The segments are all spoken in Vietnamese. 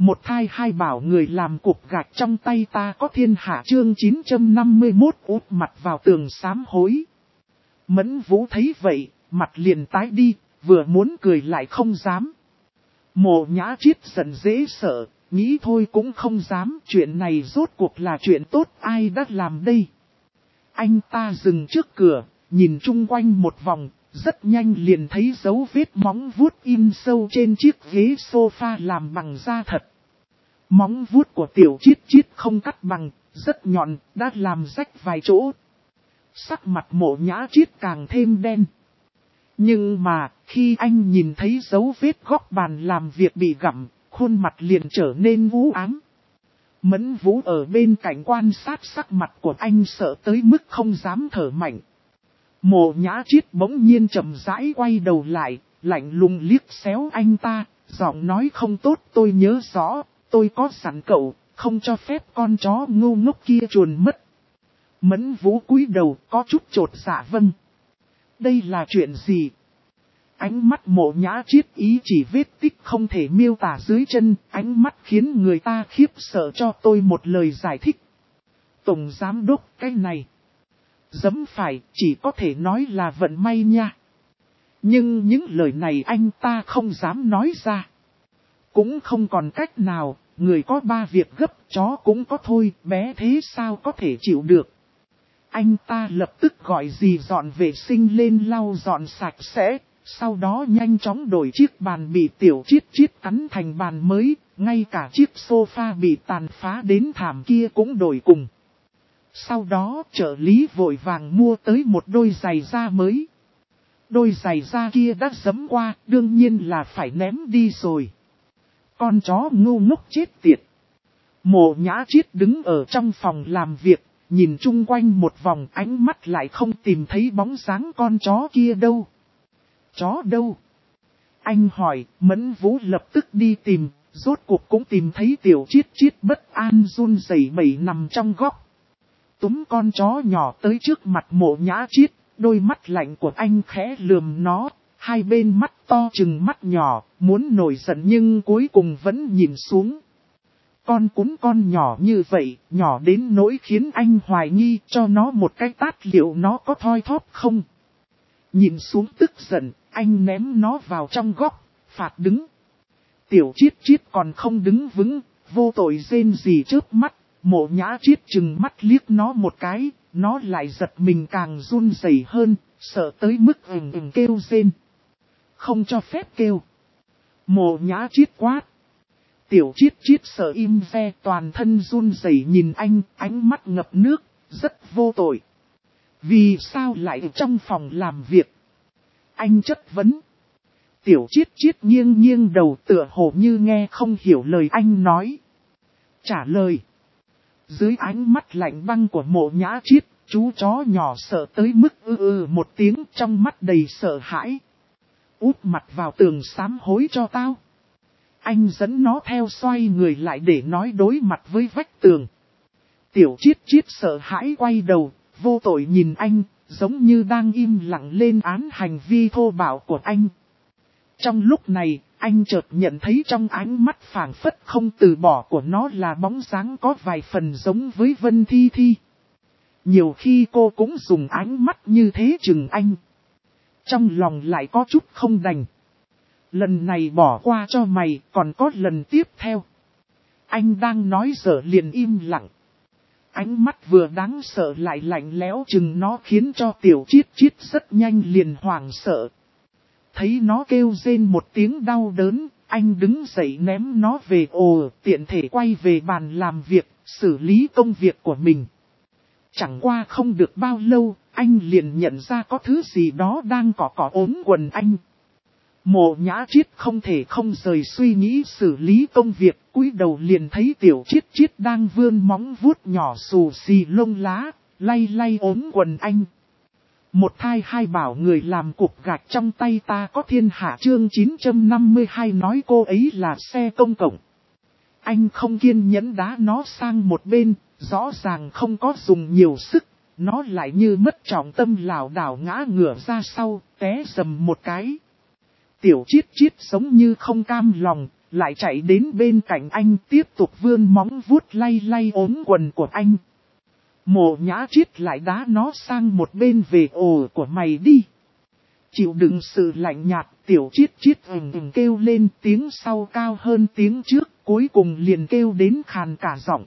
Một thai hai bảo người làm cục gạch trong tay ta có thiên hạ chương 951 úp mặt vào tường sám hối. Mẫn Vũ thấy vậy, mặt liền tái đi, vừa muốn cười lại không dám. Mộ Nhã Chiết giận dễ sợ, nghĩ thôi cũng không dám, chuyện này rốt cuộc là chuyện tốt ai đã làm đây. Anh ta dừng trước cửa, nhìn chung quanh một vòng, rất nhanh liền thấy dấu vết móng vuốt in sâu trên chiếc ghế sofa làm bằng da thật. Móng vuốt của Tiểu Chiết Chiết không cắt bằng, rất nhọn, đã làm rách vài chỗ. Sắc mặt Mộ Nhã Chiết càng thêm đen. Nhưng mà, khi anh nhìn thấy dấu vết góc bàn làm việc bị gặm, khuôn mặt liền trở nên u ám. Mẫn Vũ ở bên cạnh quan sát sắc mặt của anh sợ tới mức không dám thở mạnh. Mộ Nhã Chiết bỗng nhiên chậm rãi quay đầu lại, lạnh lùng liếc xéo anh ta, giọng nói không tốt tôi nhớ rõ, tôi có sẵn cậu, không cho phép con chó ngu ngốc kia chuồn mất. Mẫn Vũ cúi đầu có chút chột dạ vâng. Đây là chuyện gì? Ánh mắt Mộ Nhã Chiết ý chỉ vết tích không thể miêu tả dưới chân, ánh mắt khiến người ta khiếp sợ cho tôi một lời giải thích. Tổng giám đốc cái này. Dẫm phải, chỉ có thể nói là vận may nha. Nhưng những lời này anh ta không dám nói ra. Cũng không còn cách nào, người có ba việc gấp, chó cũng có thôi, bé thế sao có thể chịu được. Anh ta lập tức gọi dì dọn vệ sinh lên lau dọn sạch sẽ, sau đó nhanh chóng đổi chiếc bàn bị Tiểu Chiết Chiết cắn thành bàn mới, ngay cả chiếc sofa bị tàn phá đến thảm kia cũng đổi cùng. Sau đó trợ lý vội vàng mua tới một đôi giày da mới. Đôi giày da kia đã dẫm qua, đương nhiên là phải ném đi rồi. Con chó ngu ngốc chết tiệt. Mộ Nhã Chiết đứng ở trong phòng làm việc, nhìn chung quanh một vòng ánh mắt lại không tìm thấy bóng dáng con chó kia đâu. Chó đâu? Anh hỏi, Mẫn Vũ lập tức đi tìm, rốt cuộc cũng tìm thấy Tiểu Chiết Chiết bất an run rẩy bẩy nằm trong góc. Túm con chó nhỏ tới trước mặt Mộ Nhã Chiết, đôi mắt lạnh của anh khẽ lườm nó, hai bên mắt to chừng mắt nhỏ, muốn nổi giận nhưng cuối cùng vẫn nhìn xuống. Con cún con nhỏ như vậy, nhỏ đến nỗi khiến anh hoài nghi cho nó một cái tát liệu nó có thoi thóp không. Nhìn xuống tức giận, anh ném nó vào trong góc, phạt đứng. Tiểu Chiết Chiết còn không đứng vững, vô tội rên rỉ chớp mắt, Mộ Nhã Chiết chừng mắt liếc nó một cái, nó lại giật mình càng run rẩy hơn, sợ tới mức kêu rên. Không cho phép kêu. Mộ Nhã Chiết quát. Tiểu Chiết Chiết sợ im ve toàn thân run rẩy nhìn anh, ánh mắt ngập nước, rất vô tội. Vì sao lại ở trong phòng làm việc? Anh chất vấn. Tiểu Chiết Chiết nghiêng nghiêng đầu tựa hồ như nghe không hiểu lời anh nói. Trả lời. Dưới ánh mắt lạnh băng của Mộ Nhã Chiết, chú chó nhỏ sợ tới mức một tiếng trong mắt đầy sợ hãi. Úp mặt vào tường sám hối cho tao. Anh dẫn nó theo xoay người lại để nói đối mặt với vách tường. Tiểu Chiết Chiết sợ hãi quay đầu, vô tội nhìn anh, giống như đang im lặng lên án hành vi thô bạo của anh. Trong lúc này, anh chợt nhận thấy trong ánh mắt phảng phất không từ bỏ của nó là bóng dáng có vài phần giống với Vân Thi Thi. Nhiều khi cô cũng dùng ánh mắt như thế chừng anh. Trong lòng lại có chút không đành. Lần này bỏ qua cho mày, còn có lần tiếp theo. Anh đang nói dở liền im lặng. Ánh mắt vừa đáng sợ lại lạnh lẽo chừng nó khiến cho Tiểu Chiết Chiết rất nhanh liền hoảng sợ. Thấy nó kêu rên một tiếng đau đớn, anh đứng dậy ném nó về tiện thể quay về bàn làm việc, xử lý công việc của mình. Chẳng qua không được bao lâu, anh liền nhận ra có thứ gì đó đang cọ ốm quần anh. Mộ Nhã Chiết không thể không rời suy nghĩ xử lý công việc, cúi đầu liền thấy Tiểu Chiết Chiết đang vươn móng vuốt nhỏ xù xì lông lá, lay lay ốm quần anh. Một thai hai bảo người làm cục gạch trong tay ta có thiên hạ chương 952 nói cô ấy là xe công cộng. Anh không kiên nhẫn đá nó sang một bên, rõ ràng không có dùng nhiều sức, nó lại như mất trọng tâm lảo đảo ngã ngửa ra sau, té rầm một cái. Tiểu Chiết Chiết giống như không cam lòng, lại chạy đến bên cạnh anh tiếp tục vươn móng vuốt lay lay ống quần của anh. Mộ Nhã Triết lại đá nó sang một bên về ồ của mày đi. Chịu đựng sự lạnh nhạt, Tiểu Triết Triết kêu lên, tiếng sau cao hơn tiếng trước, cuối cùng liền kêu đến khàn cả giọng.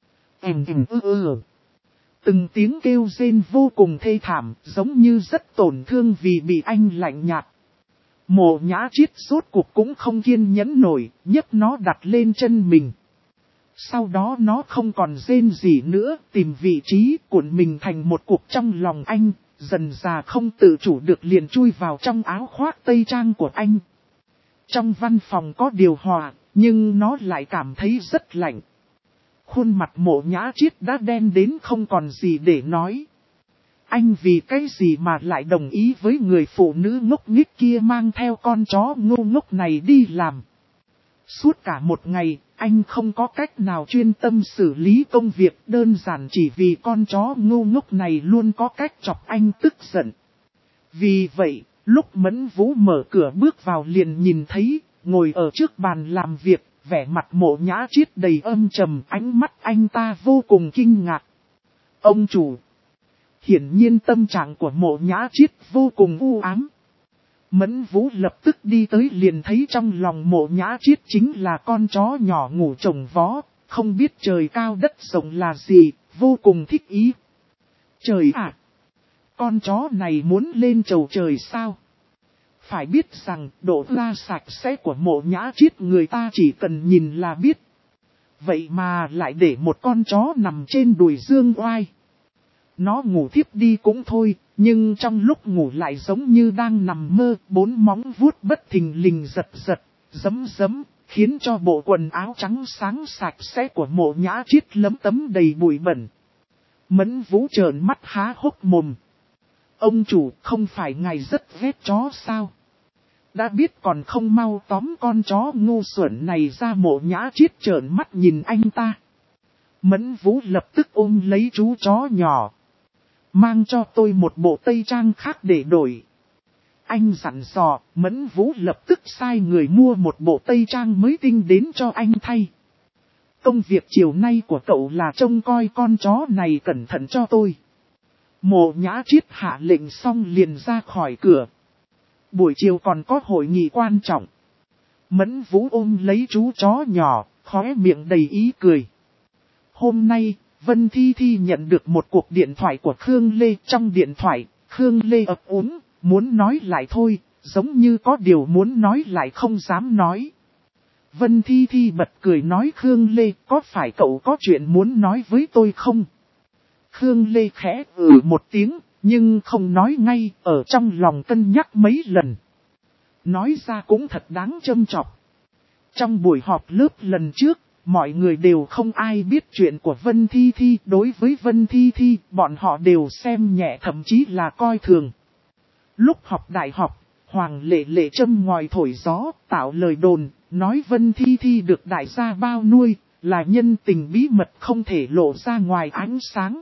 Từng tiếng kêu rên vô cùng thê thảm, giống như rất tổn thương vì bị anh lạnh nhạt. Mộ Nhã Triết rốt cuộc cũng không kiên nhẫn nổi, nhấc nó đặt lên chân mình. Sau đó nó không còn rên gì nữa, tìm vị trí cuộn mình thành một cục trong lòng anh, dần dà không tự chủ được liền chui vào trong áo khoác tây trang của anh. Trong văn phòng có điều hòa, nhưng nó lại cảm thấy rất lạnh. Khuôn mặt Mộ Nhã Triết đã đen đến không còn gì để nói. Anh vì cái gì mà lại đồng ý với người phụ nữ ngốc nghếch kia mang theo con chó ngu ngốc này đi làm. Suốt cả một ngày, anh không có cách nào chuyên tâm xử lý công việc, đơn giản chỉ vì con chó ngu ngốc này luôn có cách chọc anh tức giận. Vì vậy, lúc Mẫn Vũ mở cửa bước vào liền nhìn thấy, ngồi ở trước bàn làm việc, vẻ mặt Mộ Nhã Triết đầy âm trầm, ánh mắt anh ta vô cùng kinh ngạc. Ông chủ. Hiển nhiên tâm trạng của Mộ Nhã Triết vô cùng u ám. Mẫn Vũ lập tức đi tới liền thấy trong lòng Mộ Nhã Triết chính là con chó nhỏ ngủ chồng vó, không biết trời cao đất rộng là gì, vô cùng thích ý. Trời ạ! Con chó này muốn lên chầu trời sao? Phải biết rằng độ ra sạch sẽ của Mộ Nhã Triết người ta chỉ cần nhìn là biết. Vậy mà lại để một con chó nằm trên đùi Dương Oai. Nó ngủ thiếp đi cũng thôi, nhưng trong lúc ngủ lại giống như đang nằm mơ, bốn móng vuốt bất thình lình giật giật, giấm giấm, khiến cho bộ quần áo trắng sáng sạch sẽ của Mộ Nhã Triết lấm tấm đầy bụi bẩn. Mẫn Vũ trợn mắt há hốc mồm. Ông chủ, không phải ngài rất ghét chó sao? Đã biết còn không mau tóm con chó ngu xuẩn này ra. Mộ Nhã Triết trợn mắt nhìn anh ta. Mẫn Vũ lập tức ôm lấy chú chó nhỏ. Mang cho tôi một bộ tây trang khác để đổi. Anh dặn dò, Mẫn Vũ lập tức sai người mua một bộ tây trang mới tinh đến cho anh thay. Công việc chiều nay của cậu là trông coi con chó này cẩn thận cho tôi. Mộ Nhã Triết hạ lệnh xong liền ra khỏi cửa. Buổi chiều còn có hội nghị quan trọng. Mẫn Vũ ôm lấy chú chó nhỏ, khóe miệng đầy ý cười. Hôm nay, Vân Thi Thi nhận được một cuộc điện thoại của Khương Lê. Trong điện thoại, Khương Lê ấp úng, muốn nói lại thôi, giống như có điều muốn nói lại không dám nói. Vân Thi Thi bật cười nói Khương Lê, có phải cậu có chuyện muốn nói với tôi không? Khương Lê khẽ một tiếng, nhưng không nói ngay, ở trong lòng cân nhắc mấy lần. Nói ra cũng thật đáng châm chọc. Trong buổi họp lớp lần trước, mọi người đều không ai biết chuyện của Vân Thi Thi. Đối với Vân Thi Thi, bọn họ đều xem nhẹ thậm chí là coi thường. Lúc học đại học, Hoàng Lệ Lệ châm ngòi thổi gió, tạo lời đồn, nói Vân Thi Thi được đại gia bao nuôi, là nhân tình bí mật không thể lộ ra ngoài ánh sáng.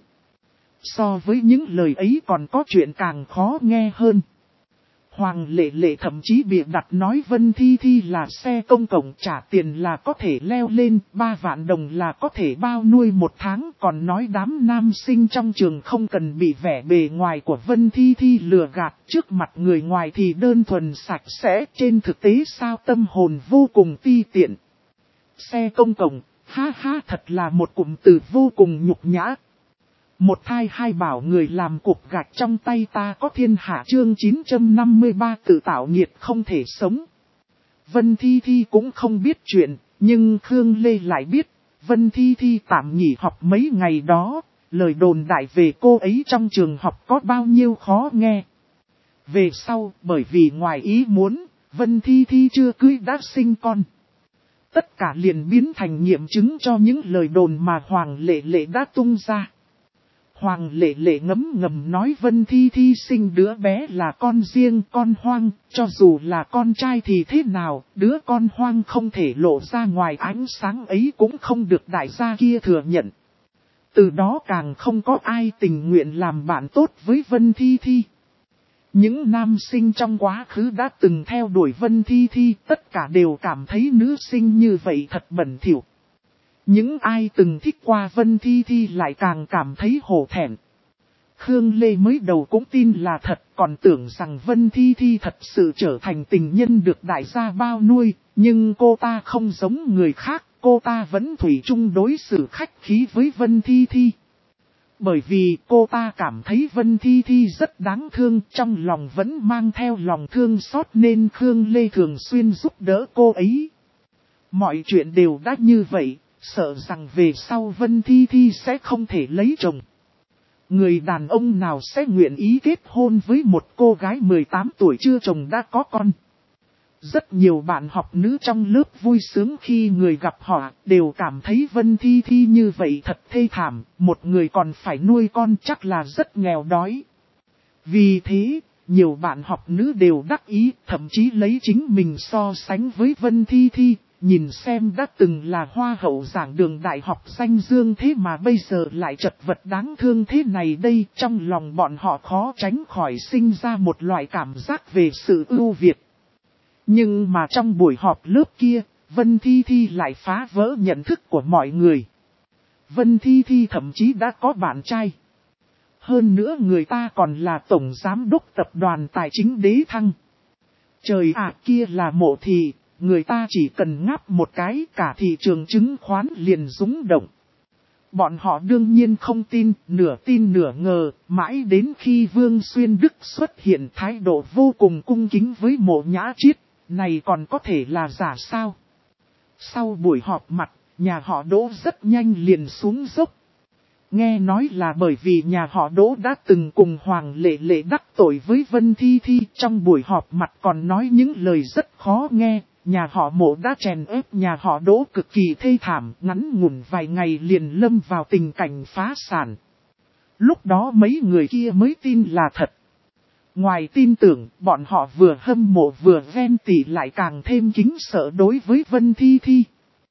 So với những lời ấy còn có chuyện càng khó nghe hơn. Hoàng Lệ Lệ thậm chí bịa đặt nói Vân Thi Thi là xe công cộng trả tiền là có thể leo lên, 3 vạn đồng là có thể bao nuôi một tháng. Còn nói đám nam sinh trong trường không cần bị vẻ bề ngoài của Vân Thi Thi lừa gạt, trước mặt người ngoài thì đơn thuần sạch sẽ, trên thực tế sao tâm hồn vô cùng ti tiện. Xe công cộng, ha ha, thật là một cụm từ vô cùng nhục nhã. Một thai hai bảo người làm cục gạch trong tay ta có thiên hạ. Chương 953 tự tạo nghiệt không thể sống. Vân Thi Thi cũng không biết chuyện, nhưng Khương Lê lại biết. Vân Thi Thi tạm nghỉ học mấy ngày đó, lời đồn đại về cô ấy trong trường học có bao nhiêu khó nghe. Về sau, bởi vì ngoài ý muốn, Vân Thi Thi chưa cưới đã sinh con. Tất cả liền biến thành nghiệm chứng cho những lời đồn mà Hoàng Lệ Lệ đã tung ra. Hoàng Lệ Lệ ngấm ngầm nói Vân Thi Thi sinh đứa bé là con riêng, con hoang, cho dù là con trai thì thế nào, đứa con hoang không thể lộ ra ngoài ánh sáng ấy cũng không được đại gia kia thừa nhận. Từ đó càng không có ai tình nguyện làm bạn tốt với Vân Thi Thi. Những nam sinh trong quá khứ đã từng theo đuổi Vân Thi Thi, tất cả đều cảm thấy nữ sinh như vậy thật bẩn thỉu. Những ai từng thích qua Vân Thi Thi lại càng cảm thấy hổ thẹn. Khương Lê mới đầu cũng tin là thật, còn tưởng rằng Vân Thi Thi thật sự trở thành tình nhân được đại gia bao nuôi, nhưng cô ta không giống người khác, cô ta vẫn thủy chung đối xử khách khí với Vân Thi Thi. Bởi vì cô ta cảm thấy Vân Thi Thi rất đáng thương, trong lòng vẫn mang theo lòng thương xót nên Khương Lê thường xuyên giúp đỡ cô ấy. Mọi chuyện đều đã như vậy, sợ rằng về sau Vân Thi Thi sẽ không thể lấy chồng. Người đàn ông nào sẽ nguyện ý kết hôn với một cô gái 18 tuổi chưa chồng đã có con. Rất nhiều bạn học nữ trong lớp vui sướng khi người gặp họ đều cảm thấy Vân Thi Thi như vậy thật thê thảm, một người còn phải nuôi con chắc là rất nghèo đói. Vì thế, nhiều bạn học nữ đều đắc ý, thậm chí lấy chính mình so sánh với Vân Thi Thi, nhìn xem đã từng là hoa hậu giảng đường đại học danh dương thế mà bây giờ lại chật vật đáng thương thế này đây. Trong lòng bọn họ khó tránh khỏi sinh ra một loại cảm giác về sự ưu việt. Nhưng mà trong buổi họp lớp kia, Vân Thi Thi lại phá vỡ nhận thức của mọi người. Vân Thi Thi thậm chí đã có bạn trai. Hơn nữa người ta còn là tổng giám đốc tập đoàn tài chính Đế Thăng. Trời ạ, kia là mộ thị, người ta chỉ cần ngáp một cái cả thị trường chứng khoán liền rúng động. Bọn họ đương nhiên không tin nửa ngờ, mãi đến khi Vương Xuyên Đức xuất hiện thái độ vô cùng cung kính với Mộ Nhã Chiết, này còn có thể là giả sao? Sau buổi họp mặt, nhà họ Đỗ rất nhanh liền xuống dốc. Nghe nói là bởi vì nhà họ Đỗ đã từng cùng Hoàng Lệ Lệ đắc tội với Vân Thi Thi, trong buổi họp mặt còn nói những lời rất khó nghe. Nhà họ Mộ đã chèn ép nhà họ Đỗ cực kỳ thê thảm, ngắn ngủn vài ngày liền lâm vào tình cảnh phá sản. Lúc đó mấy người kia mới tin là thật. Ngoài tin tưởng, bọn họ vừa hâm mộ vừa ghen tị lại càng thêm kính sợ đối với Vân Thi Thi.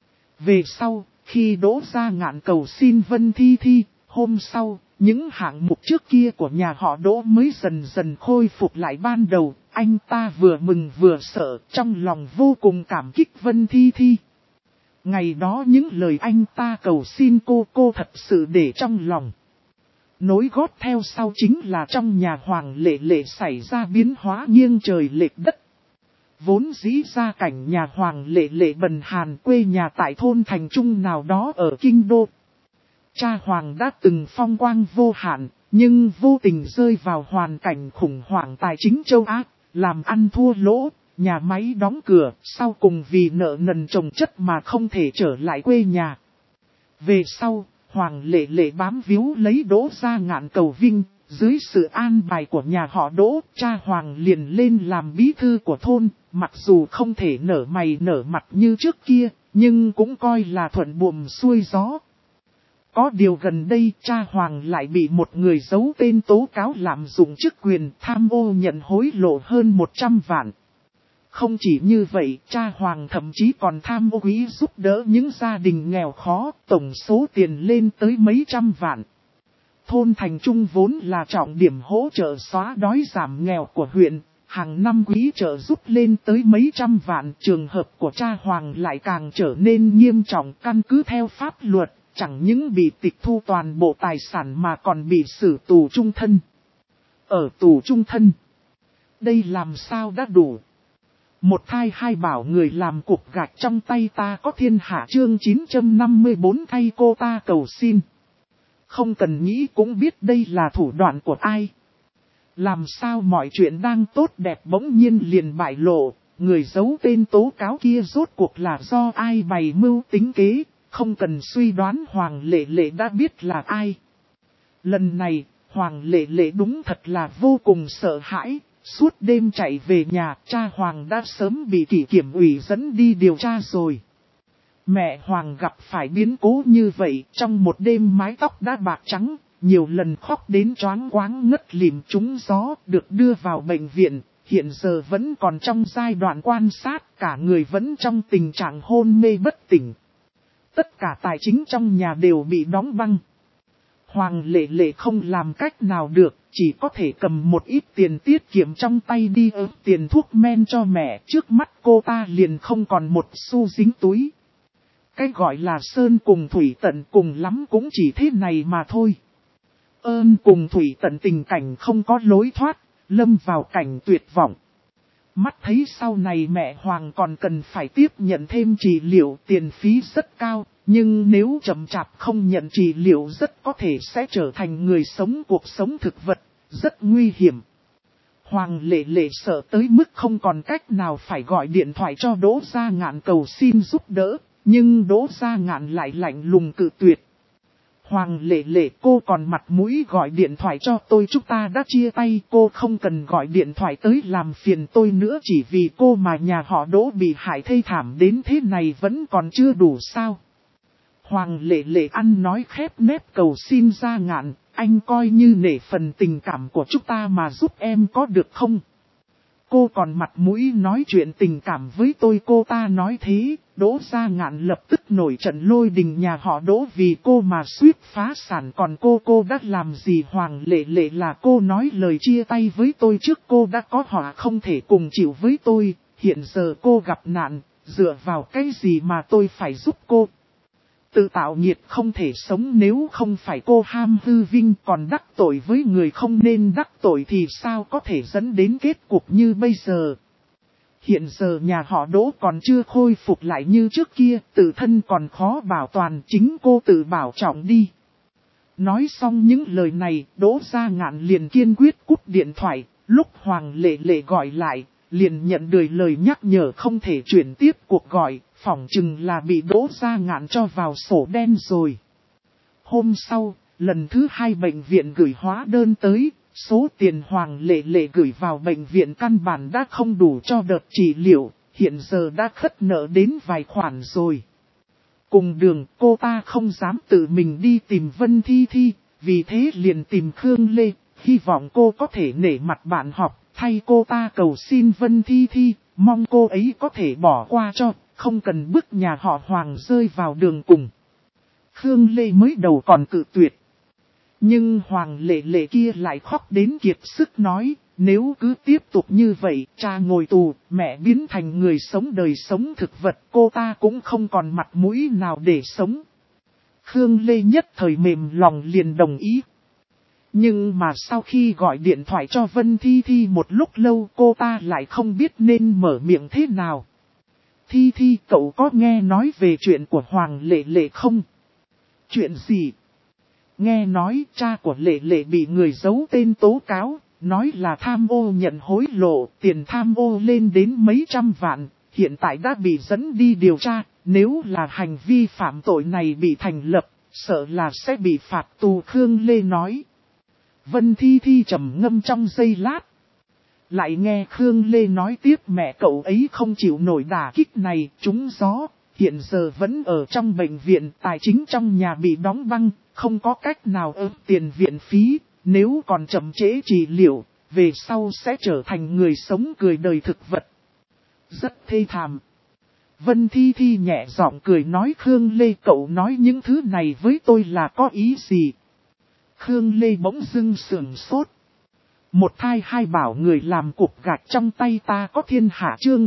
Về sau, khi Đỗ Gia Ngạn cầu xin Vân Thi Thi, hôm sau, những hạng mục trước kia của nhà họ Đỗ mới dần dần khôi phục lại ban đầu. Anh ta vừa mừng vừa sợ, trong lòng vô cùng cảm kích Vân Thi Thi. Ngày đó những lời anh ta cầu xin cô thật sự để trong lòng. Nối gót theo sau chính là trong nhà Hoàng Lệ Lệ xảy ra biến hóa nghiêng trời lệch đất. Vốn dĩ ra cảnh nhà Hoàng Lệ Lệ bần hàn quê nhà tại thôn thành trung nào đó ở Kinh Đô. Cha Hoàng đã từng phong quang vô hạn, nhưng vô tình rơi vào hoàn cảnh khủng hoảng tài chính châu Á, làm ăn thua lỗ, nhà máy đóng cửa, sau cùng vì nợ nần chồng chất mà không thể trở lại quê nhà. Về sau, Hoàng Lệ Lệ bám víu lấy Đỗ Gia Ngạn cầu vinh, dưới sự an bài của nhà họ Đỗ, cha Hoàng liền lên làm bí thư của thôn, mặc dù không thể nở mày nở mặt như trước kia, nhưng cũng coi là thuận buồm xuôi gió. Có điều gần đây cha Hoàng lại bị một người giấu tên tố cáo lạm dụng chức quyền tham ô nhận hối lộ hơn 100 vạn. Không chỉ như vậy, cha Hoàng thậm chí còn tham ô quỹ giúp đỡ những gia đình nghèo khó, tổng số tiền lên tới mấy trăm vạn. Thôn Thành Trung vốn là trọng điểm hỗ trợ xóa đói giảm nghèo của huyện, hàng năm quỹ trợ giúp lên tới mấy trăm vạn. Trường hợp của cha Hoàng lại càng trở nên nghiêm trọng, căn cứ theo pháp luật, chẳng những bị tịch thu toàn bộ tài sản mà còn bị xử tù chung thân. Ở tù chung thân, đây làm sao đã đủ? Một thai hai bảo người làm cục gạch trong tay ta có thiên hạ chương 954 thay cô ta cầu xin. Không cần nghĩ cũng biết đây là thủ đoạn của ai. Làm sao mọi chuyện đang tốt đẹp bỗng nhiên liền bại lộ, người giấu tên tố cáo kia rốt cuộc là do ai bày mưu tính kế, không cần suy đoán Hoàng Lệ Lệ đã biết là ai. Lần này, Hoàng Lệ Lệ đúng thật là vô cùng sợ hãi. Suốt đêm chạy về nhà, cha Hoàng đã sớm bị kỷ kiểm ủy dẫn đi điều tra rồi. Mẹ Hoàng gặp phải biến cố như vậy, trong một đêm mái tóc đã bạc trắng, nhiều lần khóc đến choáng váng ngất lịm trúng gió, được đưa vào bệnh viện, hiện giờ vẫn còn trong giai đoạn quan sát, cả người vẫn trong tình trạng hôn mê bất tỉnh. Tất cả tài chính trong nhà đều bị đóng băng. Hoàng Lệ Lệ không làm cách nào được, chỉ có thể cầm một ít tiền tiết kiệm trong tay đi ớt tiền thuốc men cho mẹ. Trước mắt cô ta liền không còn một xu dính túi. Cái gọi là sơn cùng thủy tận cùng lắm cũng chỉ thế này mà thôi. Ơn cùng thủy tận tình cảnh không có lối thoát, lâm vào cảnh tuyệt vọng. Mắt thấy sau này mẹ Hoàng còn cần phải tiếp nhận thêm trị liệu, tiền phí rất cao, nhưng nếu chậm chạp không nhận trị liệu rất có thể sẽ trở thành người sống cuộc sống thực vật, rất nguy hiểm. Hoàng Lệ Lệ sợ tới mức không còn cách nào phải gọi điện thoại cho Đỗ Gia Ngạn cầu xin giúp đỡ, nhưng Đỗ Gia Ngạn lại lạnh lùng cự tuyệt. Hoàng Lệ Lệ, cô còn mặt mũi gọi điện thoại cho tôi, chúng ta đã chia tay, cô không cần gọi điện thoại tới làm phiền tôi nữa, chỉ vì cô mà nhà họ Đỗ bị hại thê thảm đến thế này vẫn còn chưa đủ sao. Hoàng Lệ Lệ ăn nói khép nép cầu xin Gia Ngạn, anh coi như nể phần tình cảm của chúng ta mà giúp em có được không? Cô còn mặt mũi nói chuyện tình cảm với tôi, cô ta nói thế. Đỗ Gia Ngạn lập tức nổi trận lôi đình, nhà họ Đỗ vì cô mà suýt phá sản, còn cô đã làm gì? Hoàng Lệ Lệ, là cô nói lời chia tay với tôi trước, cô đã có họa không thể cùng chịu với tôi, hiện giờ cô gặp nạn, dựa vào cái gì mà tôi phải giúp cô? Tự tạo nghiệt không thể sống, nếu không phải cô ham hư vinh còn đắc tội với người không nên đắc tội thì sao có thể dẫn đến kết cục như bây giờ. Hiện giờ nhà họ Đỗ còn chưa khôi phục lại như trước kia, tự thân còn khó bảo toàn, chính cô tự bảo trọng đi. Nói xong những lời này, Đỗ Gia Ngạn liền kiên quyết cúp điện thoại, lúc Hoàng Lệ Lệ gọi lại, liền nhận được lời nhắc nhở không thể chuyển tiếp cuộc gọi, phỏng chừng là bị Đỗ Gia Ngạn cho vào sổ đen rồi. Hôm sau, lần thứ 2 bệnh viện gửi hóa đơn tới, số tiền Hoàng Lệ Lệ gửi vào bệnh viện căn bản đã không đủ cho đợt trị liệu, hiện giờ đã khất nợ đến vài khoản rồi. Cùng đường, cô ta không dám tự mình đi tìm Vân Thi Thi, vì thế liền tìm Khương Lê, hy vọng cô có thể nể mặt bạn học, thay cô ta cầu xin Vân Thi Thi, mong cô ấy có thể bỏ qua cho, không cần bức nhà họ Hoàng rơi vào đường cùng. Khương Lê mới đầu còn cự tuyệt. Nhưng Hoàng Lệ Lệ kia lại khóc đến kiệt sức nói, nếu cứ tiếp tục như vậy, cha ngồi tù, mẹ biến thành người sống đời sống thực vật, cô ta cũng không còn mặt mũi nào để sống. Khương Lê nhất thời mềm lòng liền đồng ý. Nhưng mà sau khi gọi điện thoại cho Vân Thi Thi một lúc lâu, cô ta lại không biết nên mở miệng thế nào. Thi Thi, cậu có nghe nói về chuyện của Hoàng Lệ Lệ không? Chuyện gì? Nghe nói cha của Lệ Lệ bị người giấu tên tố cáo, nói là tham ô nhận hối lộ, tiền tham ô lên đến mấy trăm vạn, hiện tại đã bị dẫn đi điều tra, nếu là hành vi phạm tội này bị thành lập, sợ là sẽ bị phạt tù. Khương Lê nói. Vân Thi Thi trầm ngâm trong giây lát. Lại nghe Khương Lê nói tiếp, mẹ cậu ấy không chịu nổi đả kích này, trúng gió, hiện giờ vẫn ở trong bệnh viện, tài chính trong nhà bị đóng băng, không có cách nào ớt tiền viện phí, nếu còn chậm trễ trị liệu, về sau sẽ trở thành người sống cười đời thực vật. Rất thê thảm. Vân Thi Thi nhẹ giọng cười nói, Khương Lê, cậu nói những thứ này với tôi là có ý gì? Khương Lê bỗng dưng sườn sốt. Một thai hai bảo người làm cục gạch trong tay ta có thiên hạ, chương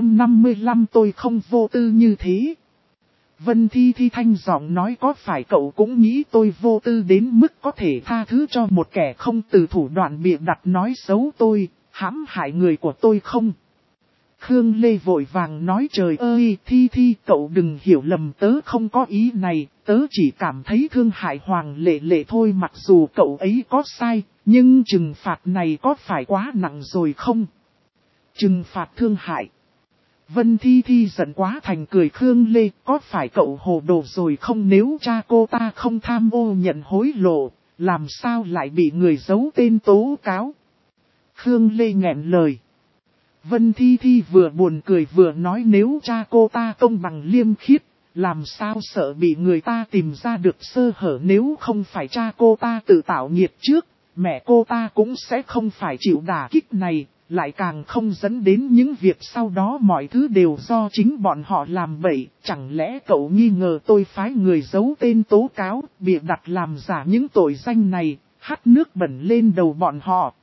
955 tôi không vô tư như thế. Vân Thi Thi thanh giọng nói, có phải cậu cũng nghĩ tôi vô tư đến mức có thể tha thứ cho một kẻ không từ thủ đoạn bịa đặt nói xấu tôi, hãm hại người của tôi không? Khương Lê vội vàng nói, trời ơi Thi Thi, cậu đừng hiểu lầm, tớ không có ý này, tớ chỉ cảm thấy thương hại Hoàng Lệ Lệ thôi, mặc dù cậu ấy có sai, nhưng trừng phạt này có phải quá nặng rồi không? Trừng phạt thương hại. Vân Thi Thi giận quá thành cười, Khương Lê, có phải cậu hồ đồ rồi không? Nếu cha cô ta không tham ô nhận hối lộ, làm sao lại bị người giấu tên tố cáo? Khương Lê nghẹn lời. Vân Thi Thi vừa buồn cười vừa nói, nếu cha cô ta công bằng liêm khiết, làm sao sợ bị người ta tìm ra được sơ hở, nếu không phải cha cô ta tự tạo nghiệt trước, mẹ cô ta cũng sẽ không phải chịu đả kích này, lại càng không dẫn đến những việc sau đó mọi thứ đều do chính bọn họ làm bậy. Chẳng lẽ cậu nghi ngờ tôi phái người giấu tên tố cáo, bịa đặt làm giả những tội danh này, hắt nước bẩn lên đầu bọn họ.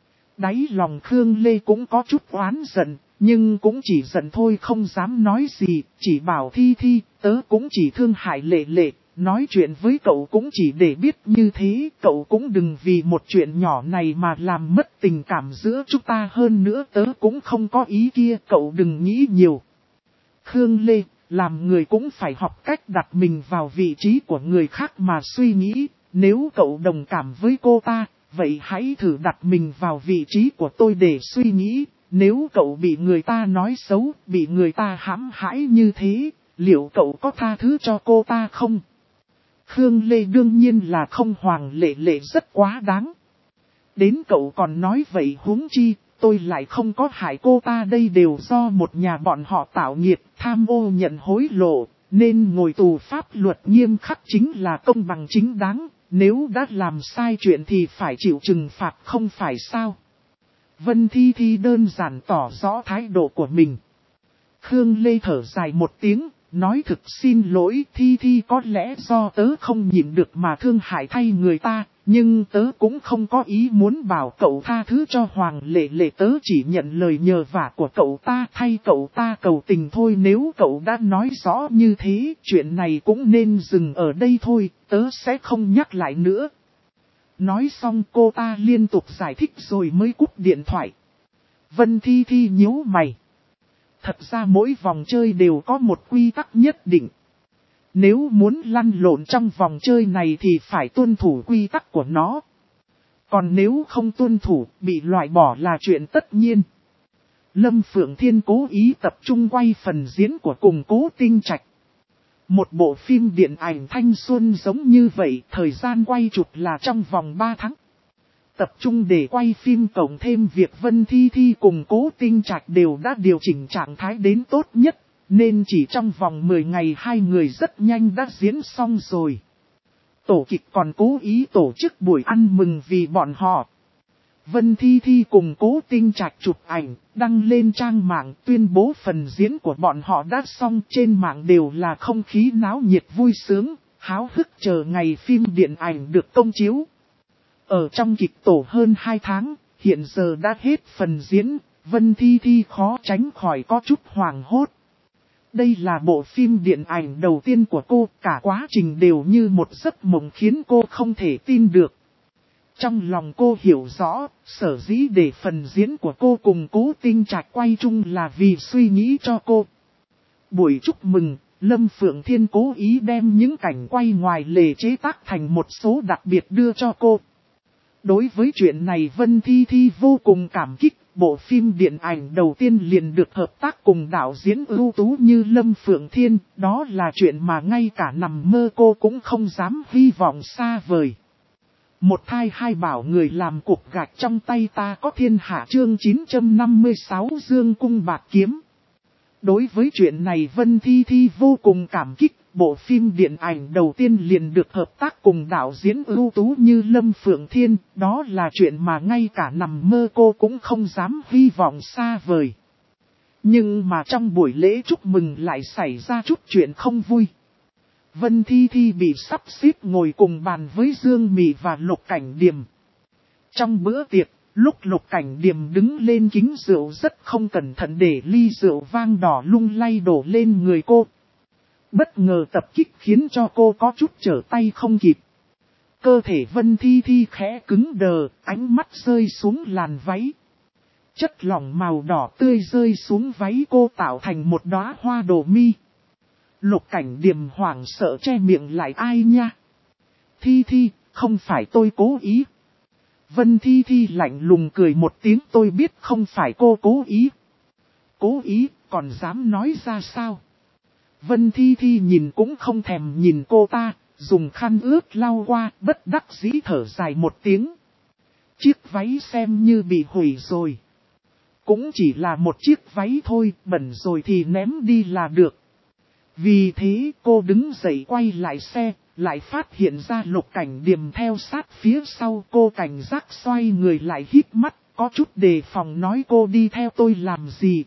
Đáy lòng Khương Lê cũng có chút oán giận, nhưng cũng chỉ giận thôi không dám nói gì, chỉ bảo Thi Thi, tớ cũng chỉ thương hại Lệ Lệ, nói chuyện với cậu cũng chỉ để biết như thế, cậu cũng đừng vì một chuyện nhỏ này mà làm mất tình cảm giữa chúng ta, hơn nữa tớ cũng không có ý kia, cậu đừng nghĩ nhiều. Khương Lê, làm người cũng phải học cách đặt mình vào vị trí của người khác mà suy nghĩ, nếu cậu đồng cảm với cô ta, vậy hãy thử đặt mình vào vị trí của tôi để suy nghĩ, nếu cậu bị người ta nói xấu, bị người ta hãm hãi như thế, liệu cậu có tha thứ cho cô ta không? Khương Lê đương nhiên là không, Hoàng Lệ Lệ rất quá đáng. Đến cậu còn nói vậy, huống chi, tôi lại không có hại cô ta, đây đều do một nhà bọn họ tạo nghiệp, tham ô nhận hối lộ, nên ngồi tù, pháp luật nghiêm khắc chính là công bằng chính đáng, nếu đã làm sai chuyện thì phải chịu trừng phạt không phải sao? Vân Thi Thi đơn giản tỏ rõ thái độ của mình. Khương Lê thở dài một tiếng, nói thực xin lỗi Thi Thi, có lẽ do tớ không nhịn được mà thương hại thay người ta, nhưng tớ cũng không có ý muốn bảo cậu tha thứ cho Hoàng Lệ Lệ, tớ chỉ nhận lời nhờ vả của cậu ta thay cậu ta cầu tình thôi, nếu cậu đã nói rõ như thế, chuyện này cũng nên dừng ở đây thôi, tớ sẽ không nhắc lại nữa. Nói xong cô ta liên tục giải thích rồi mới cúp điện thoại. Vân Thi Thi nhíu mày. Thật ra mỗi vòng chơi đều có một quy tắc nhất định. Nếu muốn lăn lộn trong vòng chơi này thì phải tuân thủ quy tắc của nó. Còn nếu không tuân thủ, bị loại bỏ là chuyện tất nhiên. Lâm Phượng Thiên cố ý tập trung quay phần diễn của cùng Cố Tinh Trạch. Một bộ phim điện ảnh thanh xuân giống như vậy, thời gian quay chụp là trong vòng 3 tháng. Tập trung để quay phim cộng thêm việc Vân Thi Thi cùng Cố Tinh Trạch đều đã điều chỉnh trạng thái đến tốt nhất, nên chỉ trong vòng 10 ngày hai người rất nhanh đã diễn xong rồi. Tổ kịch còn cố ý tổ chức buổi ăn mừng vì bọn họ. Vân Thi Thi cùng Cố Tinh Trạch chụp ảnh, đăng lên trang mạng tuyên bố phần diễn của bọn họ đã xong, trên mạng đều là không khí náo nhiệt vui sướng, háo hức chờ ngày phim điện ảnh được công chiếu. Ở trong kịch tổ hơn 2 tháng, hiện giờ đã hết phần diễn, Vân Thi Thi khó tránh khỏi có chút hoảng hốt. Đây là bộ phim điện ảnh đầu tiên của cô, cả quá trình đều như một giấc mộng khiến cô không thể tin được. Trong lòng cô hiểu rõ, sở dĩ để phần diễn của cô cùng Cố Tinh Trạch quay chung là vì suy nghĩ cho cô. Buổi chúc mừng, Lâm Phượng Thiên cố ý đem những cảnh quay ngoài lề chế tác thành một số đặc biệt đưa cho cô. Đối với chuyện này Vân Thi Thi vô cùng cảm kích, bộ phim điện ảnh đầu tiên liền được hợp tác cùng đạo diễn ưu tú như Lâm Phượng Thiên, đó là chuyện mà ngay cả nằm mơ cô cũng không dám hy vọng xa vời. Một thai hai bảo người làm cục gạch trong tay ta có thiên hạ, chương 956 Dương Cung Bạc Kiếm. Đối với chuyện này Vân Thi Thi vô cùng cảm kích, bộ phim điện ảnh đầu tiên liền được hợp tác cùng đạo diễn ưu tú như Lâm Phượng Thiên, đó là chuyện mà ngay cả nằm mơ cô cũng không dám hy vọng xa vời. Nhưng mà trong buổi lễ chúc mừng lại xảy ra chút chuyện không vui. Vân Thi Thi bị sắp xếp ngồi cùng bàn với Dương Mị và Lục Cảnh Điềm. Trong bữa tiệc, lúc Lục Cảnh Điềm đứng lên kính rượu rất không cẩn thận để ly rượu vang đỏ lung lay đổ lên người cô. Bất ngờ tập kích khiến cho cô có chút trở tay không kịp. Cơ thể Vân Thi Thi khẽ cứng đờ, ánh mắt rơi xuống làn váy. Chất lỏng màu đỏ tươi rơi xuống váy cô tạo thành một đóa hoa đổ mi. Lục Cảnh Điềm hoảng sợ che miệng lại, ai nha? Thi Thi, không phải tôi cố ý. Vân Thi Thi lạnh lùng cười một tiếng, tôi biết không phải cô cố ý. Cố ý, còn dám nói ra sao? Vân Thi Thi nhìn cũng không thèm nhìn cô ta, dùng khăn ướt lau qua, bất đắc dĩ thở dài một tiếng. Chiếc váy xem như bị hủy rồi. Cũng chỉ là một chiếc váy thôi, bẩn rồi thì ném đi là được. Vì thế cô đứng dậy quay lại xe, lại phát hiện ra Lục Cảnh Điềm theo sát phía sau cô, cảnh giác xoay người lại hít mắt, có chút đề phòng nói cô đi theo tôi làm gì.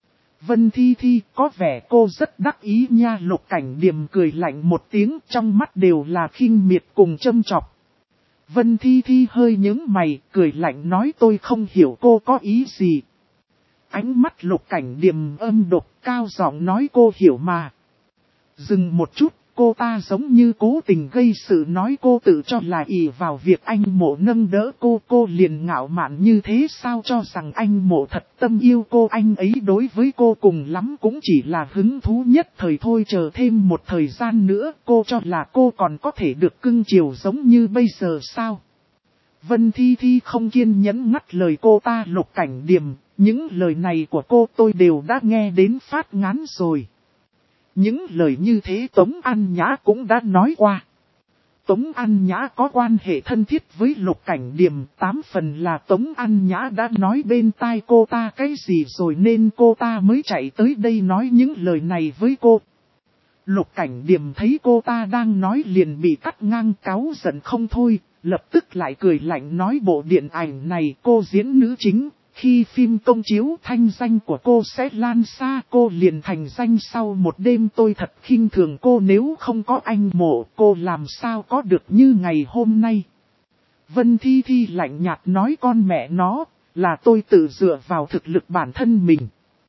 Vân Thi Thi có vẻ cô rất đắc ý nha. Lục Cảnh Điềm cười lạnh một tiếng, trong mắt đều là khinh miệt cùng châm chọc. Vân Thi Thi hơi nhướng mày, cười lạnh nói tôi không hiểu cô có ý gì. Ánh mắt Lục Cảnh Điềm âm độc, cao giọng nói cô hiểu mà. Dừng một chút, cô ta giống như cố tình gây sự nói cô tự cho là ỷ vào việc anh Mộ nâng đỡ cô liền ngạo mạn như thế sao, cho rằng anh Mộ thật tâm yêu cô. Anh ấy đối với cô cùng lắm cũng chỉ là hứng thú nhất thời thôi, chờ thêm một thời gian nữa cô cho là cô còn có thể được cưng chiều giống như bây giờ sao. Vân Thi Thi không kiên nhẫn ngắt lời cô ta. Lục Cảnh Điềm, những lời này của cô tôi đều đã nghe đến phát ngán rồi. Những lời như thế Tống An Nhã cũng đã nói qua. Tống An Nhã có quan hệ thân thiết với Lục Cảnh Điềm, 8 phần là Tống An Nhã đã nói bên tai cô ta cái gì rồi nên cô ta mới chạy tới đây nói những lời này với cô. Lục Cảnh Điềm thấy cô ta đang nói liền bị cắt ngang, cáu giận không thôi, lập tức lại cười lạnh nói bộ điện ảnh này cô diễn nữ chính. Khi phim công chiếu thanh danh của cô sẽ lan xa, cô liền thành danh sau một đêm. Tôi thật khinh thường cô, nếu không có anh Mộ cô làm sao có được như ngày hôm nay. Vân Thi Thi lạnh nhạt nói con mẹ nó, là tôi tự dựa vào thực lực bản thân mình.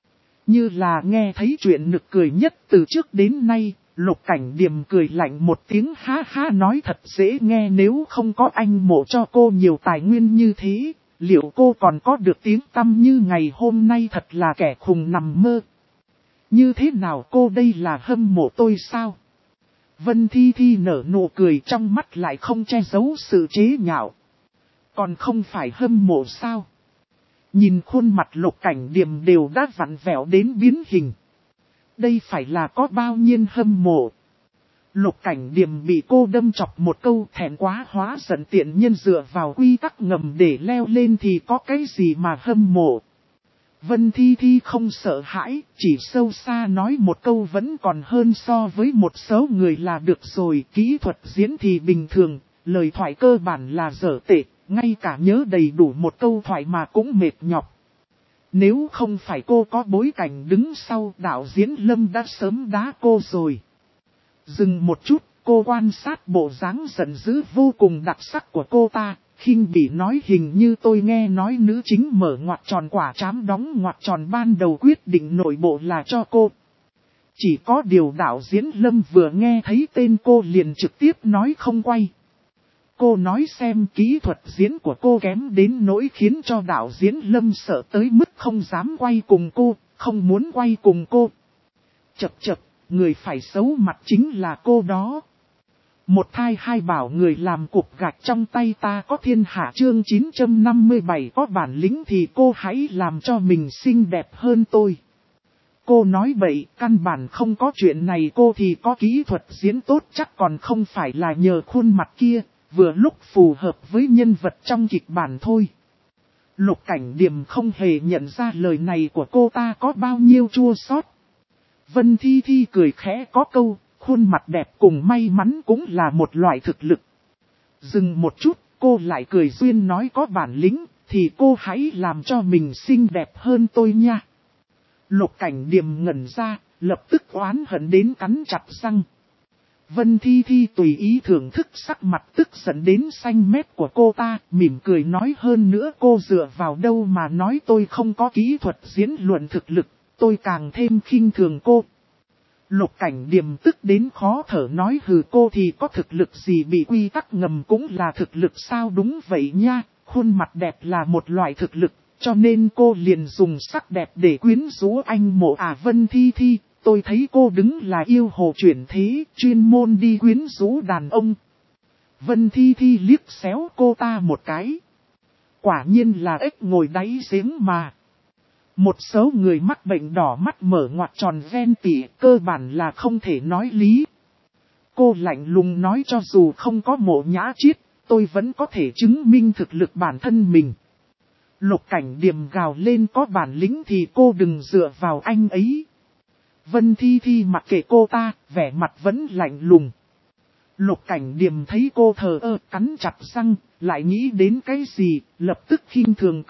Như là nghe thấy chuyện nực cười nhất từ trước đến nay. Lục Cảnh Điềm cười lạnh một tiếng ha ha nói thật dễ nghe, nếu không có anh Mộ cho cô nhiều tài nguyên như thế. Liệu cô còn có được tiếng tăm như ngày hôm nay, thật là kẻ khùng nằm mơ. Như thế nào cô đây là hâm mộ tôi sao? Vân Thi Thi nở nụ cười, trong mắt lại không che giấu sự chế nhạo. Còn không phải hâm mộ sao? Nhìn khuôn mặt Lục Cảnh Điềm đều đã vặn vẹo đến biến hình. Đây phải là có bao nhiêu hâm mộ? Lục Cảnh Điềm bị cô đâm chọc một câu thẹn quá hóa giận, tiện nhân dựa vào quy tắc ngầm để leo lên thì có cái gì mà hâm mộ. Vân Thi Thi không sợ hãi, chỉ sâu xa nói một câu vẫn còn hơn so với một số người là được rồi. Kỹ thuật diễn thì bình thường, lời thoại cơ bản là dở tệ, ngay cả nhớ đầy đủ một câu thoại mà cũng mệt nhọc. Nếu không phải cô có bối cảnh đứng sau, đạo diễn Lâm đã sớm đá cô rồi. Dừng một chút, cô quan sát bộ dáng giận dữ vô cùng đặc sắc của cô ta, khinh bỉ nói hình như tôi nghe nói nữ chính mở ngoặc tròn quả trám đóng ngoặc tròn ban đầu quyết định nội bộ là cho cô. Chỉ có điều đạo diễn Lâm vừa nghe thấy tên cô liền trực tiếp nói không quay. Cô nói xem kỹ thuật diễn của cô kém đến nỗi khiến cho đạo diễn Lâm sợ tới mức không dám quay cùng cô, không muốn quay cùng cô. Chập chập. Người phải xấu mặt chính là cô đó. Một thai hai bảo người làm cục gạch trong tay ta có thiên hạ. Chương 957 có bản lĩnh thì cô hãy làm cho mình xinh đẹp hơn tôi. Cô nói bậy, căn bản không có chuyện này. Cô thì có kỹ thuật diễn tốt chắc còn không phải là nhờ khuôn mặt kia, vừa lúc phù hợp với nhân vật trong kịch bản thôi. Lục Cảnh Điềm không hề nhận ra lời này của cô ta có bao nhiêu chua xót. Vân Thi Thi cười khẽ có câu, khuôn mặt đẹp cùng may mắn cũng là một loại thực lực. Dừng một chút, cô lại cười duyên nói có bản lĩnh, thì cô hãy làm cho mình xinh đẹp hơn tôi nha. Lục Cảnh Điềm ngẩn ra, lập tức oán hận đến cắn chặt răng. Vân Thi Thi tùy ý thưởng thức sắc mặt tức giận đến xanh mét của cô ta, mỉm cười nói hơn nữa cô dựa vào đâu mà nói tôi không có kỹ thuật diễn luận thực lực. Tôi càng thêm khinh thường cô. Lục Cảnh Điềm tức đến khó thở nói hừ cô thì có thực lực gì, bị quy tắc ngầm cũng là thực lực sao? Đúng vậy nha, khuôn mặt đẹp là một loại thực lực, cho nên cô liền dùng sắc đẹp để quyến rũ anh Mộ à. Vân Thi Thi, tôi thấy cô đứng là yêu hồ chuyển thế, chuyên môn đi quyến rũ đàn ông. Vân Thi Thi liếc xéo cô ta một cái. Quả nhiên là ếch ngồi đáy giếng mà. Một số người mắc bệnh đỏ mắt mở ngoặc tròn ven tỉ cơ bản là không thể nói lý. Cô lạnh lùng nói cho dù không có Mộ Nhã Chiết, tôi vẫn có thể chứng minh thực lực bản thân mình. Lục Cảnh Điềm gào lên có bản lĩnh thì cô đừng dựa vào anh ấy. Vân Thi Thi mặc kệ cô ta, vẻ mặt vẫn lạnh lùng. Lục Cảnh Điềm thấy cô thờ ơ cắn chặt răng, lại nghĩ đến cái gì, lập tức khinh thường cười,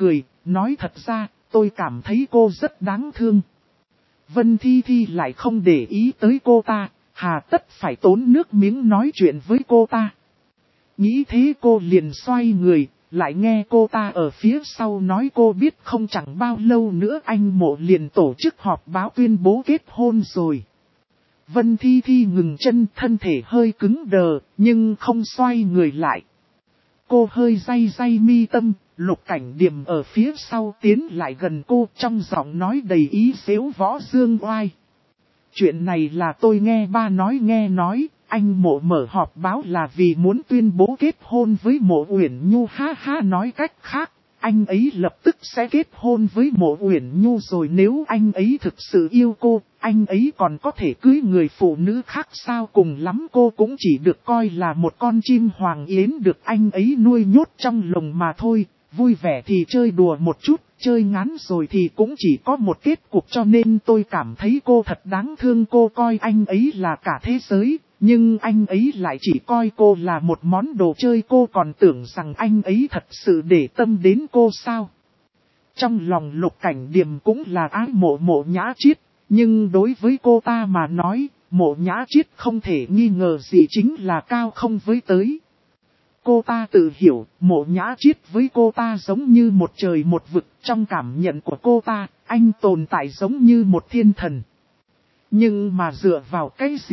nói thật ra, tôi cảm thấy cô rất đáng thương. Vân Thi Thi lại không để ý tới cô ta, hà tất phải tốn nước miếng nói chuyện với cô ta. Nghĩ thế cô liền xoay người, lại nghe cô ta ở phía sau nói cô biết không chẳng bao lâu nữa anh Mộ liền tổ chức họp báo tuyên bố kết hôn rồi. Vân Thi Thi ngừng chân, thân thể hơi cứng đờ, nhưng không xoay người lại. Cô hơi day day mi tâm, Lục Cảnh Điềm ở phía sau tiến lại gần cô trong giọng nói đầy ý xếu võ dương oai. Chuyện này là tôi nghe ba nói, anh Mộ mở họp báo là vì muốn tuyên bố kết hôn với Mộ Uyển Nhu, ha ha, nói cách khác, anh ấy lập tức sẽ kết hôn với Mộ Uyển Nhu rồi. Nếu anh ấy thực sự yêu cô, anh ấy còn có thể cưới người phụ nữ khác sao? Cùng lắm cô cũng chỉ được coi là một con chim hoàng yến được anh ấy nuôi nhốt trong lồng mà thôi. Vui vẻ thì chơi đùa một chút, chơi ngắn rồi thì cũng chỉ có một kết cục, cho nên tôi cảm thấy cô thật đáng thương. Cô coi anh ấy là cả thế giới, nhưng anh ấy lại chỉ coi cô là một món đồ chơi. Cô còn tưởng rằng anh ấy thật sự để tâm đến cô sao? Trong lòng Lục Cảnh Điềm cũng là ái mộ Mộ Nhã Chiết, nhưng đối với cô ta mà nói, Mộ Nhã Chiết không thể nghi ngờ gì chính là cao không với tới. Cô ta tự hiểu, Mộ Nhã Chiết với cô ta giống như một trời một vực. Trong cảm nhận của cô ta, anh tồn tại giống như một thiên thần. Nhưng mà dựa vào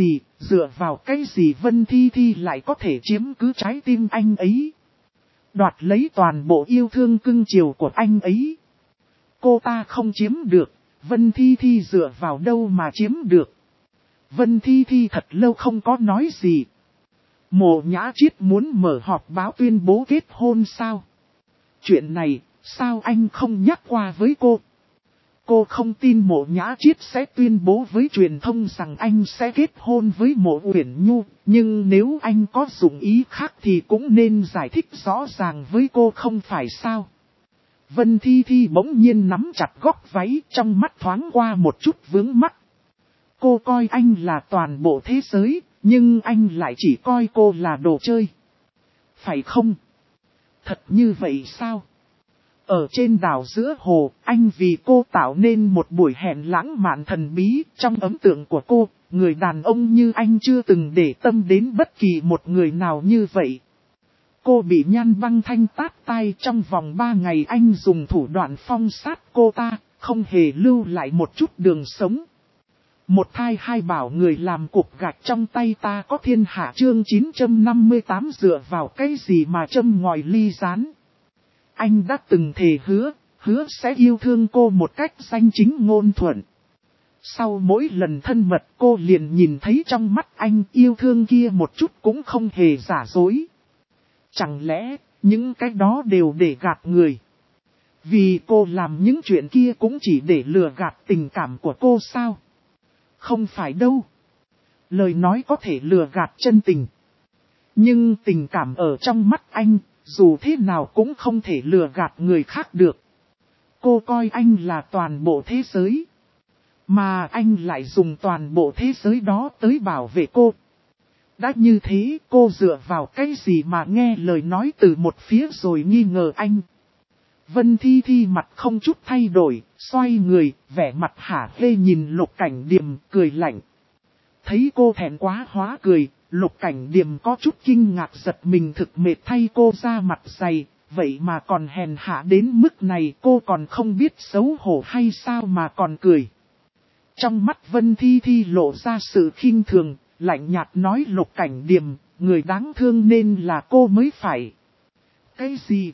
cái gì Vân Thi Thi lại có thể chiếm cứ trái tim anh ấy? Đoạt lấy toàn bộ yêu thương cưng chiều của anh ấy. Cô ta không chiếm được, Vân Thi Thi dựa vào đâu mà chiếm được? Vân Thi Thi thật lâu không có nói gì. Mộ Nhã Chiết muốn mở họp báo tuyên bố kết hôn sao? Chuyện này, sao anh không nhắc qua với cô? Cô không tin Mộ Nhã Chiết sẽ tuyên bố với truyền thông rằng anh sẽ kết hôn với Mộ Uyển Nhu, nhưng nếu anh có dụng ý khác thì cũng nên giải thích rõ ràng với cô không phải sao? Vân Thi Thi bỗng nhiên nắm chặt góc váy, trong mắt thoáng qua một chút vướng mắc. Cô coi anh là toàn bộ thế giới, nhưng anh lại chỉ coi cô là đồ chơi. Phải không? Thật như vậy sao? Ở trên đảo giữa hồ, anh vì cô tạo nên một buổi hẹn lãng mạn thần bí. Trong ấn tượng của cô, người đàn ông như anh chưa từng để tâm đến bất kỳ một người nào như vậy. Cô bị Nhan Băng Thanh tát tai, trong vòng 3 ngày anh dùng thủ đoạn phong sát cô ta, không hề lưu lại một chút đường sống. Một thai hai bảo người làm cục gạch trong tay ta có thiên hạ. Chương 958 dựa vào cái gì mà châm ngòi ly rán. Anh đã từng thề hứa sẽ yêu thương cô một cách danh chính ngôn thuận. Sau mỗi lần thân mật cô liền nhìn thấy trong mắt anh yêu thương kia một chút cũng không hề giả dối. Chẳng lẽ những cái đó đều để gạt người? Vì cô làm những chuyện kia cũng chỉ để lừa gạt tình cảm của cô sao? Không phải đâu. Lời nói có thể lừa gạt chân tình. Nhưng tình cảm ở trong mắt anh, dù thế nào cũng không thể lừa gạt người khác được. Cô coi anh là toàn bộ thế giới. Mà anh lại dùng toàn bộ thế giới đó tới bảo vệ cô. Đã như thế cô dựa vào cái gì mà nghe lời nói từ một phía rồi nghi ngờ anh? Vân Thi Thi mặt không chút thay đổi, xoay người, vẻ mặt hả hê nhìn Lục Cảnh Điềm, cười lạnh. Thấy cô thẹn quá hóa cười, Lục Cảnh Điềm có chút kinh ngạc giật mình, thực mệt thay cô ra mặt dày, vậy mà còn hèn hạ đến mức này. Cô còn không biết xấu hổ hay sao mà còn cười. Trong mắt Vân Thi Thi lộ ra sự khinh thường, lạnh nhạt nói Lục Cảnh Điềm, người đáng thương nên là cô mới phải. Cái gì?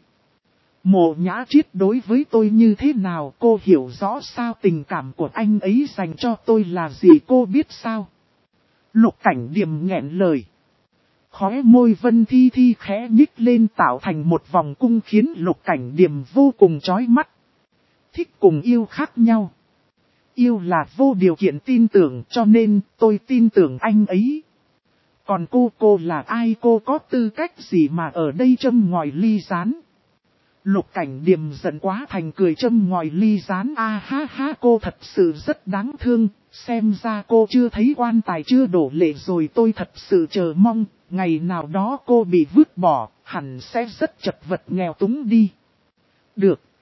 Mộ Nhã Chiết đối với tôi như thế nào cô hiểu rõ sao? Tình cảm của anh ấy dành cho tôi là gì cô biết sao? Lục Cảnh Điềm nghẹn lời. Khóe môi Vân Thi Thi khẽ nhích lên tạo thành một vòng cung khiến Lục Cảnh Điềm vô cùng chói mắt. Thích cùng yêu khác nhau. Yêu là vô điều kiện tin tưởng, cho nên tôi tin tưởng anh ấy. Còn cô là ai? Cô có tư cách gì mà ở đây châm ngòi ly rán? Lục Cảnh Điềm giận quá thành cười, châm ngòi ly rán ha ha, cô thật sự rất đáng thương. Xem ra cô chưa thấy quan tài chưa đổ lệ rồi. Tôi thật sự chờ mong, ngày nào đó cô bị vứt bỏ, hẳn sẽ rất chật vật nghèo túng đi. Được,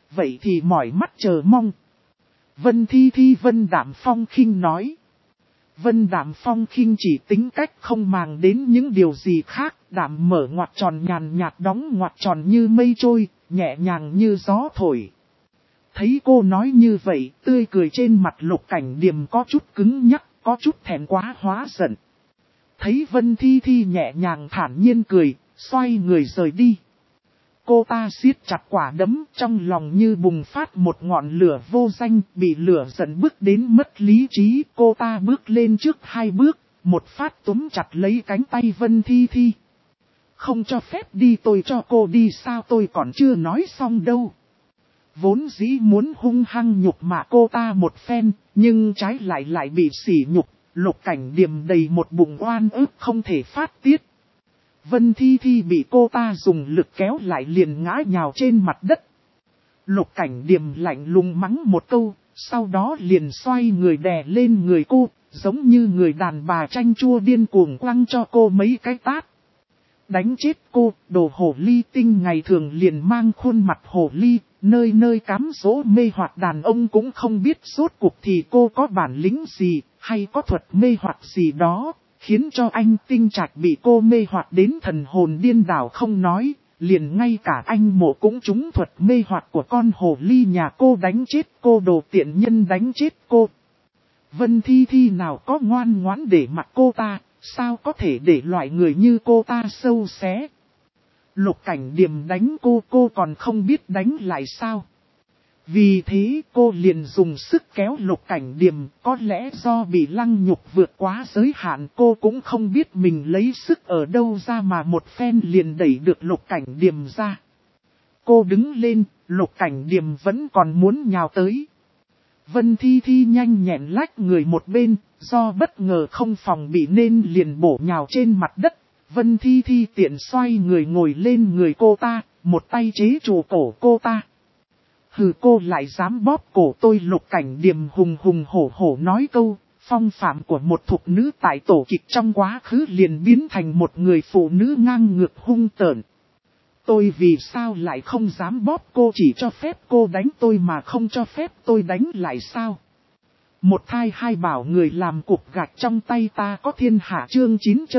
vậy thì mỏi mắt chờ mong. Vân Thi Thi Vân Đạm Phong khinh nói. Vân Đạm Phong khinh chỉ tính cách không màng đến những điều gì khác, đạm mở ngoặt tròn nhàn nhạt đóng ngoặt tròn như mây trôi, nhẹ nhàng như gió thổi. Thấy cô nói như vậy, tươi cười trên mặt Lục Cảnh Điềm có chút cứng nhắc, có chút thẹn quá hóa giận. Thấy Vân Thi Thi nhẹ nhàng thản nhiên cười, xoay người rời đi. Cô ta siết chặt quả đấm, trong lòng như bùng phát một ngọn lửa vô danh, bị lửa giận bước đến mất lý trí. Cô ta bước lên trước 2 bước, một phát túm chặt lấy cánh tay Vân Thi Thi. Không cho phép đi, tôi cho cô đi sao, tôi còn chưa nói xong đâu. Vốn dĩ muốn hung hăng nhục mạ cô ta một phen, nhưng trái lại bị sỉ nhục. Lục Cảnh Điềm đầy một bụng oan ức không thể phát tiết. Vân Thi Thi bị cô ta dùng lực kéo lại liền ngã nhào trên mặt đất. Lục Cảnh Điềm lạnh lùng mắng một câu, sau đó liền xoay người đè lên người cô, giống như người đàn bà chanh chua điên cuồng quăng cho cô mấy cái tát. Đánh chết cô, đồ hồ ly tinh ngày thường liền mang khuôn mặt hồ ly, nơi nơi cám dỗ mê hoặc đàn ông cũng không biết rốt cuộc thì cô có bản lĩnh gì, hay có thuật mê hoặc gì đó, khiến cho anh Tinh Trạch bị cô mê hoặc đến thần hồn điên đảo không nói, liền ngay cả anh Mộ cũng trúng thuật mê hoặc của con hồ ly nhà cô đánh chết cô, đồ tiện nhân đánh chết cô. Vân Thi Thi nào có ngoan ngoãn để mặc cô ta, sao có thể để loại người như cô ta sâu xé. Lục Cảnh Điềm đánh cô còn không biết đánh lại sao. Vì thế cô liền dùng sức kéo Lục Cảnh Điềm, có lẽ do bị lăng nhục vượt quá giới hạn cô cũng không biết mình lấy sức ở đâu ra mà một phen liền đẩy được Lục Cảnh Điềm ra. Cô đứng lên, Lục Cảnh Điềm vẫn còn muốn nhào tới. Vân Thi Thi nhanh nhẹn lách người một bên, do bất ngờ không phòng bị nên liền bổ nhào trên mặt đất. Vân Thi Thi tiện xoay người ngồi lên người cô ta, một tay chế trụ cổ cô ta. Hừ, cô lại dám bóp cổ tôi. Lục Cảnh Điềm hùng hùng hổ hổ nói câu, phong phạm của một thục nữ tại tổ kịch trong quá khứ liền biến thành một người phụ nữ ngang ngược hung tợn. Tôi vì sao lại không dám bóp cô, chỉ cho phép cô đánh tôi mà không cho phép tôi đánh lại sao? Một thai hai bảo người làm cục gạch trong tay ta có thiên hạ, chương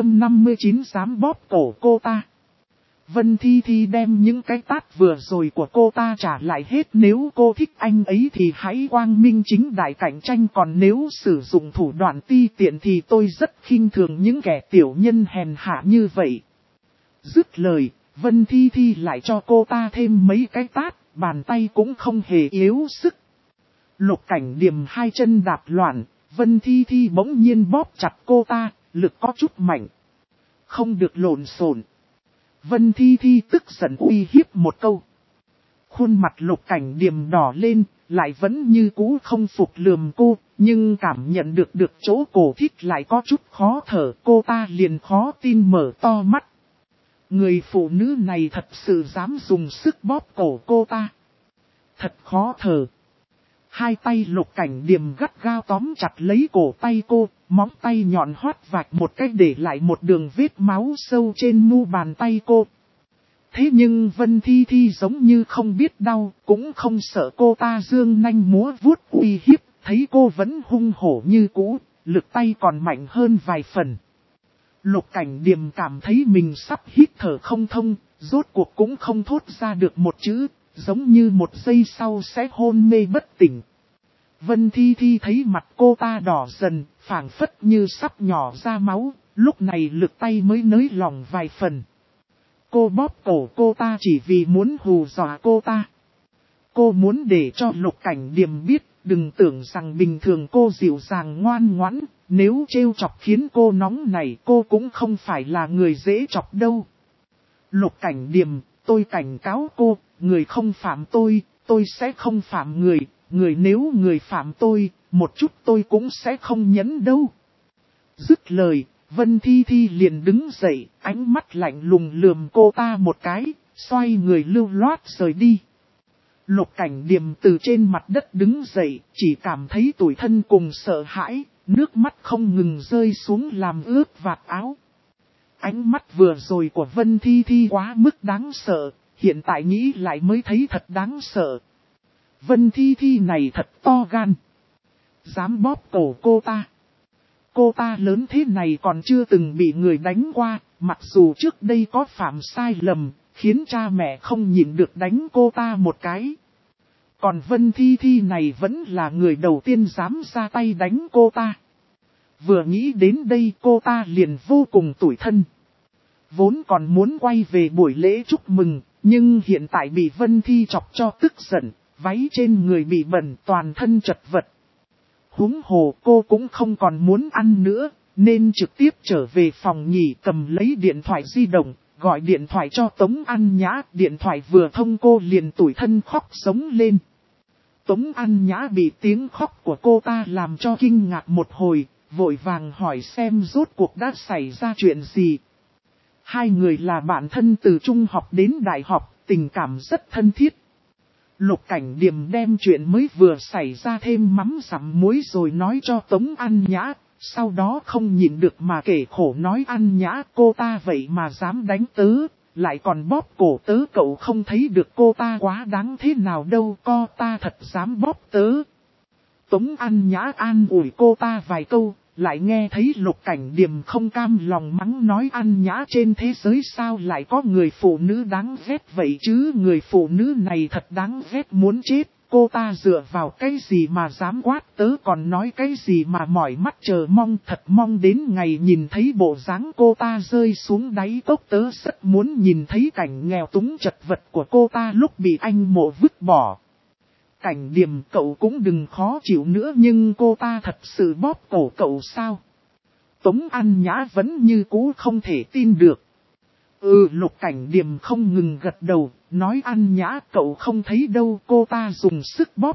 959 dám bóp cổ cô ta. Vân Thi Thi đem những cái tát vừa rồi của cô ta trả lại hết, nếu cô thích anh ấy thì hãy quang minh chính đại cạnh tranh, còn nếu sử dụng thủ đoạn ti tiện thì tôi rất khinh thường những kẻ tiểu nhân hèn hạ như vậy. Dứt lời, Vân Thi Thi lại cho cô ta thêm mấy cái tát, bàn tay cũng không hề yếu sức. Lục Cảnh Điềm hai chân đạp loạn, Vân Thi Thi bỗng nhiên bóp chặt cô ta, lực có chút mạnh. Không được lộn xộn. Vân Thi Thi tức giận uy hiếp một câu. Khuôn mặt Lục Cảnh Điềm đỏ lên, lại vẫn như cũ không phục lườm cô, nhưng cảm nhận được chỗ cổ thích lại có chút khó thở, cô ta liền khó tin mở to mắt. Người phụ nữ này thật sự dám dùng sức bóp cổ cô ta. Thật khó thở. Hai tay Lục Cảnh Điềm gắt gao tóm chặt lấy cổ tay cô, móng tay nhọn hoắt vạch một cách để lại một đường vết máu sâu trên mu bàn tay cô. Thế nhưng Vân Thi Thi giống như không biết đau, cũng không sợ cô ta dương nanh múa vuốt uy hiếp, thấy cô vẫn hung hổ như cũ, lực tay còn mạnh hơn vài phần. Lục Cảnh Điềm cảm thấy mình sắp hít thở không thông, rốt cuộc cũng không thốt ra được một chữ, giống như một giây sau sẽ hôn mê bất tỉnh. Vân Thi Thi thấy mặt cô ta đỏ dần, phảng phất như sắp nhỏ ra máu, lúc này lực tay mới nới lỏng vài phần. Cô bóp cổ cô ta chỉ vì muốn hù dọa cô ta. Cô muốn để cho Lục Cảnh Điềm biết, đừng tưởng rằng bình thường cô dịu dàng ngoan ngoãn, nếu trêu chọc khiến cô nóng này cô cũng không phải là người dễ chọc đâu. Lục Cảnh Điềm, tôi cảnh cáo cô, người không phạm tôi sẽ không phạm người, nếu người phạm tôi, một chút tôi cũng sẽ không nhẫn đâu. Dứt lời, Vân Thi Thi liền đứng dậy, ánh mắt lạnh lùng lườm cô ta một cái, xoay người lưu loát rời đi. Lục Cảnh Điềm từ trên mặt đất đứng dậy, chỉ cảm thấy tủi thân cùng sợ hãi, nước mắt không ngừng rơi xuống làm ướt vạt áo. Ánh mắt vừa rồi của Vân Thi Thi quá mức đáng sợ, hiện tại nghĩ lại mới thấy thật đáng sợ. Vân Thi Thi này thật to gan. Dám bóp cổ cô ta. Cô ta lớn thế này còn chưa từng bị người đánh qua, mặc dù trước đây có phạm sai lầm, khiến cha mẹ không nhịn được đánh cô ta một cái. Còn Vân Thi Thi này vẫn là người đầu tiên dám ra tay đánh cô ta. Vừa nghĩ đến đây cô ta liền vô cùng tủi thân. Vốn còn muốn quay về buổi lễ chúc mừng, nhưng hiện tại bị Vân Thi chọc cho tức giận, váy trên người bị bẩn toàn thân chật vật. Huống hồ cô cũng không còn muốn ăn nữa, nên trực tiếp trở về phòng nghỉ cầm lấy điện thoại di động, gọi điện thoại cho Tống An Nhã. Điện thoại vừa thông cô liền tủi thân khóc sống lên. Tống An Nhã bị tiếng khóc của cô ta làm cho kinh ngạc một hồi, vội vàng hỏi xem rốt cuộc đã xảy ra chuyện gì. Hai người là bạn thân từ trung học đến đại học, tình cảm rất thân thiết. Lục Cảnh Điềm đem chuyện mới vừa xảy ra thêm mắm dặm muối rồi nói cho Tống An Nhã, sau đó không nhịn được mà kể khổ nói An Nhã cô ta vậy mà dám đánh tớ, lại còn bóp cổ tớ, cậu không thấy được cô ta quá đáng thế nào đâu, co ta thật dám bóp tớ. Tống An Nhã an ủi cô ta vài câu, lại nghe thấy Lục Cảnh Điềm không cam lòng mắng nói An Nhã trên thế giới sao lại có người phụ nữ đáng ghét vậy chứ, người phụ nữ này thật đáng ghét muốn chết, cô ta dựa vào cái gì mà dám quát tớ, còn nói cái gì mà mỏi mắt chờ mong, thật mong đến ngày nhìn thấy bộ dáng cô ta rơi xuống đáy cốc, tớ rất muốn nhìn thấy cảnh nghèo túng chật vật của cô ta lúc bị anh Mộ vứt bỏ. Cảnh Điềm cậu cũng đừng khó chịu nữa, nhưng cô ta thật sự bóp cổ cậu sao? Tống An Nhã vẫn như cũ không thể tin được. Lục Cảnh Điềm không ngừng gật đầu, nói An Nhã cậu không thấy đâu, cô ta dùng sức bóp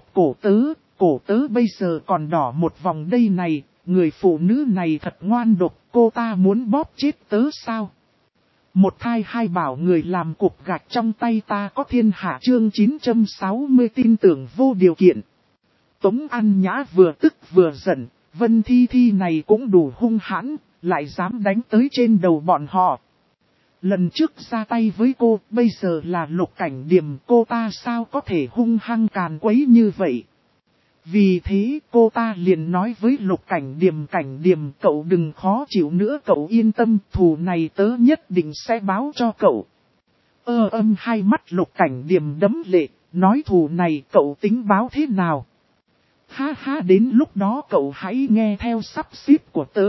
cổ tớ bây giờ còn đỏ một vòng đây này, người phụ nữ này thật ngoan độc, cô ta muốn bóp chết tớ sao? Một thai hai bảo người làm cục gạch trong tay ta có thiên hạ chương 960 tin tưởng vô điều kiện. Tống An Nhã vừa tức vừa giận, Vân Thi Thi này cũng đủ hung hãn, lại dám đánh tới trên đầu bọn họ. Lần trước ra tay với cô, bây giờ là Lục Cảnh Điềm, cô ta sao có thể hung hăng càn quấy như vậy? Vì thế cô ta liền nói với Lục Cảnh Điềm cậu đừng khó chịu nữa, cậu yên tâm, thù này tớ nhất định sẽ báo cho cậu. Hai mắt Lục Cảnh Điềm đẫm lệ, nói thù này cậu tính báo thế nào? Ha ha, đến lúc đó cậu hãy nghe theo sắp xếp của tớ.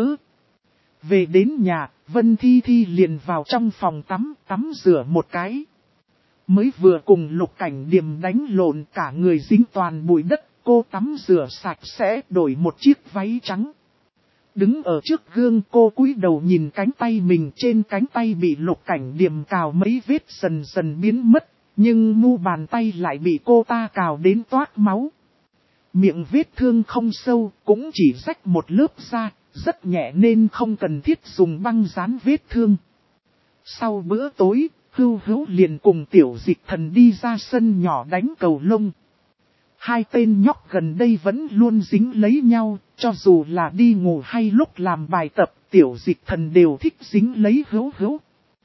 Về đến nhà, Vân Thi Thi liền vào trong phòng tắm rửa một cái. Mới vừa cùng Lục Cảnh Điềm đánh lộn cả người dính toàn bụi đất. Cô tắm rửa sạch sẽ đổi một chiếc váy trắng. Đứng ở trước gương cô cúi đầu nhìn cánh tay mình, trên cánh tay bị Lục Cảnh Điềm cào mấy vết dần dần biến mất. Nhưng mu bàn tay lại bị cô ta cào đến toát máu. Miệng vết thương không sâu, cũng chỉ rách một lớp da, rất nhẹ nên không cần thiết dùng băng dán vết thương. Sau bữa tối, Hưu liền cùng Tiểu Dịch Thần đi ra sân nhỏ đánh cầu lông. Hai tên nhóc gần đây vẫn luôn dính lấy nhau, cho dù là đi ngủ hay lúc làm bài tập, Tiểu Dịch Thần đều thích dính lấy Hưu.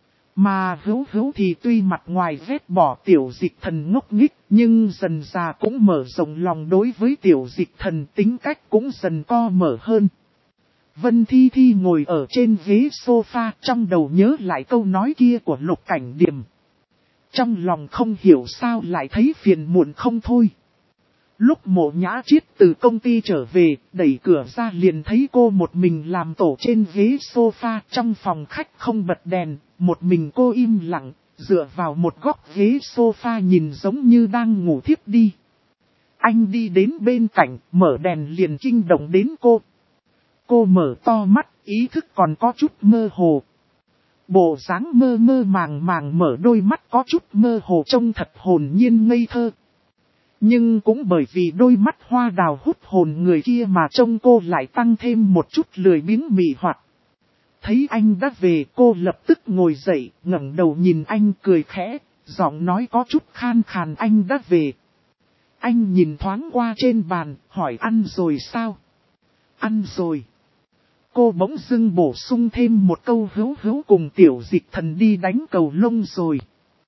Mà Hưu thì tuy mặt ngoài ghét bỏ Tiểu Dịch Thần ngốc nghích, nhưng dần già cũng mở rộng lòng đối với Tiểu Dịch Thần, tính cách cũng dần co mở hơn. Vân Thi Thi ngồi ở trên ghế sofa, trong đầu nhớ lại câu nói kia của Lục Cảnh Điềm. Trong lòng không hiểu sao lại thấy phiền muộn không thôi. Lúc Mộ Nhã Triết từ công ty trở về, đẩy cửa ra liền thấy cô một mình làm tổ trên ghế sofa, trong phòng khách không bật đèn, một mình cô im lặng, dựa vào một góc ghế sofa nhìn giống như đang ngủ thiếp đi. Anh đi đến bên cạnh, mở đèn liền kinh động đến cô. Cô mở to mắt, ý thức còn có chút mơ hồ. Bộ dáng mơ mơ màng mở đôi mắt có chút mơ hồ trông thật hồn nhiên ngây thơ. Nhưng cũng bởi vì đôi mắt hoa đào hút hồn người kia mà trông cô lại tăng thêm một chút lười biếng mị hoặc. Thấy anh đã về cô lập tức ngồi dậy, ngẩng đầu nhìn anh cười khẽ, giọng nói có chút khan khàn anh đã về. Anh nhìn thoáng qua trên bàn, hỏi ăn rồi sao? Ăn rồi. Cô bỗng dưng bổ sung thêm một câu Hưu cùng Tiểu Dịch Thần đi đánh cầu lông rồi.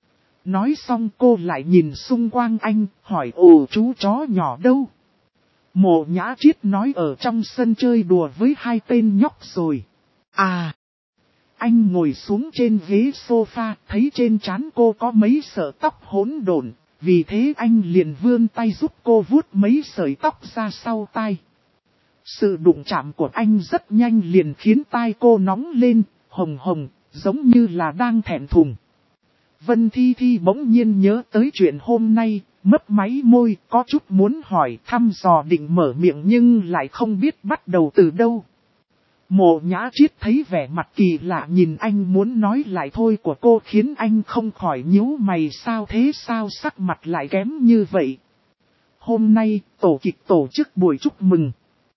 Nói xong cô lại nhìn xung quanh anh, hỏi ồ chú chó nhỏ đâu? Mộ Nhã Triết nói ở trong sân chơi đùa với hai tên nhóc rồi. À! Anh ngồi xuống trên ghế sofa, thấy trên trán cô có mấy sợi tóc hỗn độn, vì thế anh liền vươn tay giúp cô vuốt mấy sợi tóc ra sau tai. Sự đụng chạm của anh rất nhanh liền khiến tai cô nóng lên, hồng hồng, giống như là đang thẹn thùng. Vân Thi Thi bỗng nhiên nhớ tới chuyện hôm nay, mấp máy môi, có chút muốn hỏi thăm dò định mở miệng nhưng lại không biết bắt đầu từ đâu. Mộ Nhã Triết thấy vẻ mặt kỳ lạ nhìn anh muốn nói lại thôi của cô khiến anh không khỏi nhíu mày sao thế sao sắc mặt lại kém như vậy. Hôm nay tổ kịch tổ chức buổi chúc mừng.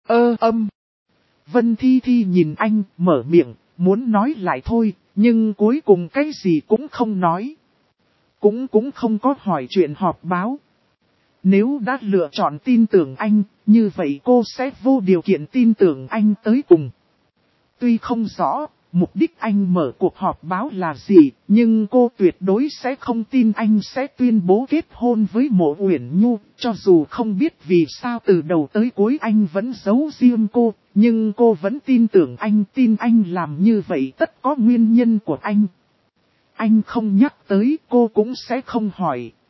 Vân Thi Thi nhìn anh mở miệng, muốn nói lại thôi, nhưng cuối cùng cái gì cũng không nói. Cũng không có hỏi chuyện họp báo. Nếu đã lựa chọn tin tưởng anh, như vậy cô sẽ vô điều kiện tin tưởng anh tới cùng. Tuy không rõ, mục đích anh mở cuộc họp báo là gì, nhưng cô tuyệt đối sẽ không tin anh sẽ tuyên bố kết hôn với Mộ Uyển Nhu, cho dù không biết vì sao từ đầu tới cuối anh vẫn giấu riêng cô, nhưng cô vẫn tin tưởng anh làm như vậy tất có nguyên nhân của anh. Anh không nhắc tới cô cũng sẽ không hỏi,